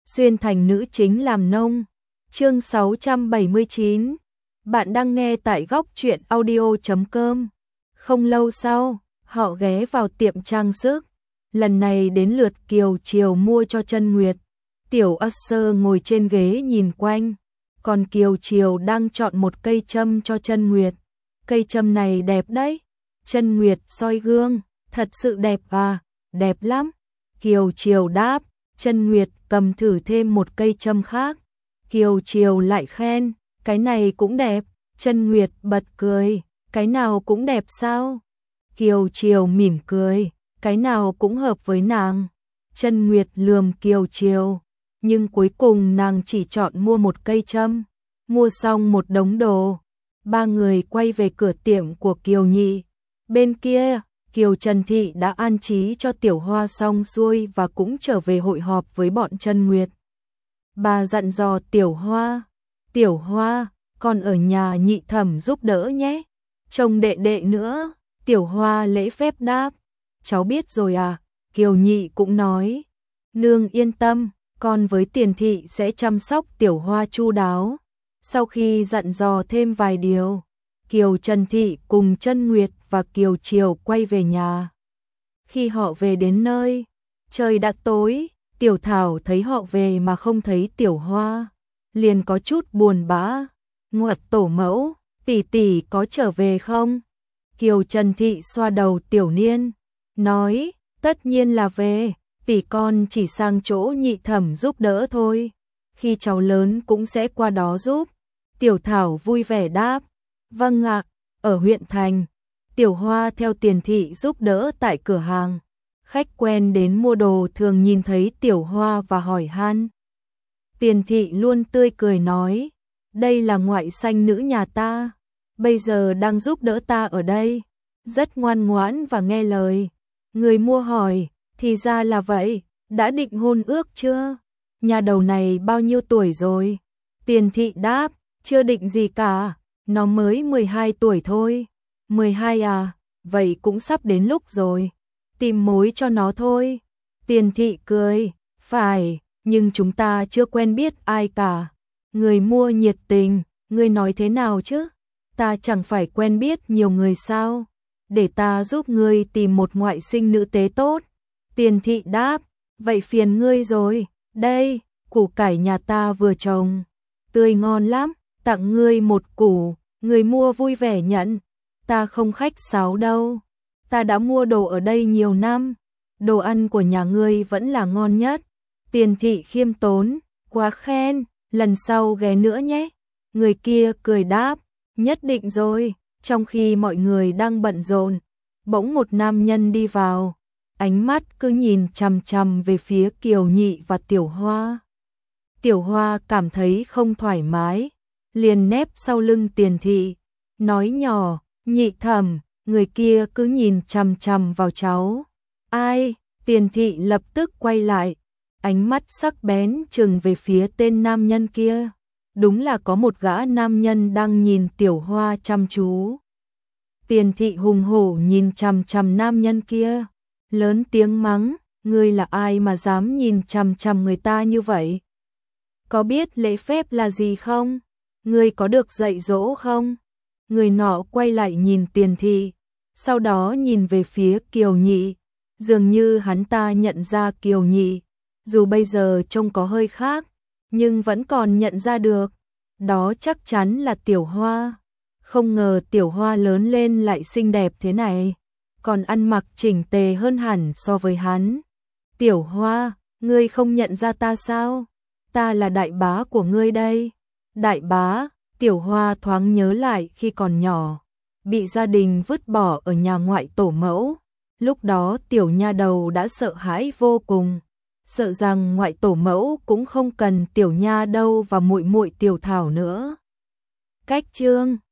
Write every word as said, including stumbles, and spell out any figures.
xuyên thành nữ chính làm nông. Chương sáu trăm bảy mươi chín. Bạn đang nghe tại góc truyện audio chấm com. Không lâu sau, họ ghé vào tiệm trang sức. Lần này đến lượt Kiều Triều mua cho Chân Nguyệt. Tiểu Usher ngồi trên ghế nhìn quanh, còn Kiều Triều đang chọn một cây châm cho Chân Nguyệt. Cây châm này đẹp đấy. Chân Nguyệt soi gương, thật sự đẹp à, đẹp lắm. Kiều Triều đáp. Chân Nguyệt cầm thử thêm một cây châm khác. Kiều Triều lại khen, cái này cũng đẹp. Chân Nguyệt bật cười, cái nào cũng đẹp sao? Kiều Triều mỉm cười, cái nào cũng hợp với nàng. Chân Nguyệt lườm Kiều Triều, nhưng cuối cùng nàng chỉ chọn mua một cây châm. Mua xong một đống đồ, ba người quay về cửa tiệm của Kiều Nhị. Bên kia, Kiều Trần Thị đã an trí cho Tiểu Hoa xong xuôi và cũng trở về hội họp với bọn Chân Nguyệt. Bà dặn dò Tiểu Hoa, Tiểu Hoa, con ở nhà Nhị Thẩm giúp đỡ nhé. Trông đệ đệ nữa. Tiểu Hoa lễ phép đáp, cháu biết rồi à. Kiều Nhị cũng nói, nương yên tâm, con với Tiền Thị sẽ chăm sóc Tiểu Hoa chu đáo. Sau khi dặn dò thêm vài điều, Kiều Trần Thị cùng Chân Nguyệt và Kiều Triều quay về nhà. Khi họ về đến nơi, trời đã tối. Tiểu Thảo thấy họ về mà không thấy Tiểu Hoa, liền có chút buồn bã. Ngoặt tổ mẫu, tỷ tỷ có trở về không? Kiều Trần Thị xoa đầu Tiểu Niên, nói, tất nhiên là về, tỷ con chỉ sang chỗ Nhị Thẩm giúp đỡ thôi. Khi cháu lớn cũng sẽ qua đó giúp. Tiểu Thảo vui vẻ đáp, vâng ạ. Ở huyện thành, Tiểu Hoa theo Tiền Thị giúp đỡ tại cửa hàng. Khách quen đến mua đồ thường nhìn thấy Tiểu Hoa và hỏi han. Tiền Thị luôn tươi cười nói, đây là ngoại sanh nữ nhà ta, bây giờ đang giúp đỡ ta ở đây, rất ngoan ngoãn và nghe lời. Người mua hỏi, thì ra là vậy, đã định hôn ước chưa? Nhà đầu này bao nhiêu tuổi rồi? Tiền Thị đáp, chưa định gì cả, nó mới mười hai tuổi thôi. mười hai à, vậy cũng sắp đến lúc rồi. Tìm mối cho nó thôi. Tiền Thị cười, phải, nhưng chúng ta chưa quen biết ai cả. Người mua nhiệt tình, ngươi nói thế nào chứ? Ta chẳng phải quen biết nhiều người sao? Để ta giúp ngươi tìm một ngoại sinh nữ tế tốt. Tiền Thị đáp, vậy phiền ngươi rồi, đây, củ cải nhà ta vừa trồng, tươi ngon lắm, tặng ngươi một củ. Người mua vui vẻ nhận, ta không khách sáo đâu. Ta đã mua đồ ở đây nhiều năm, đồ ăn của nhà ngươi vẫn là ngon nhất. Tiền Thị khiêm tốn, quá khen, lần sau ghé nữa nhé. Người kia cười đáp, nhất định rồi. Trong khi mọi người đang bận rộn, bỗng một nam nhân đi vào, ánh mắt cứ nhìn chằm chằm về phía Kiều Nhị và Tiểu Hoa. Tiểu Hoa cảm thấy không thoải mái, liền nép sau lưng Tiền Thị, nói nhỏ, Nhị Thẩm, người kia cứ nhìn chằm chằm vào cháu. Ai? Tiền Thị lập tức quay lại, ánh mắt sắc bén trừng về phía tên nam nhân kia. Đúng là có một gã nam nhân đang nhìn Tiểu Hoa chăm chú. Tiền Thị hùng hổ nhìn chằm chằm nam nhân kia, lớn tiếng mắng, ngươi là ai mà dám nhìn chằm chằm người ta như vậy? Có biết lễ phép là gì không? Ngươi có được dạy dỗ không? Người nọ quay lại nhìn Tiền Thị, sau đó nhìn về phía Kiều Nhị, dường như hắn ta nhận ra Kiều Nhị, dù bây giờ trông có hơi khác, nhưng vẫn còn nhận ra được, đó chắc chắn là Tiểu Hoa. Không ngờ Tiểu Hoa lớn lên lại xinh đẹp thế này, còn ăn mặc chỉnh tề hơn hẳn so với hắn. Tiểu Hoa, ngươi không nhận ra ta sao? Ta là đại bá của ngươi đây. Đại bá? Tiểu Hoa thoáng nhớ lại khi còn nhỏ, bị gia đình vứt bỏ ở nhà ngoại tổ mẫu. Lúc đó tiểu nha đầu đã sợ hãi vô cùng, sợ rằng ngoại tổ mẫu cũng không cần tiểu nha đâu và muội muội Tiểu Thảo nữa. Cách chương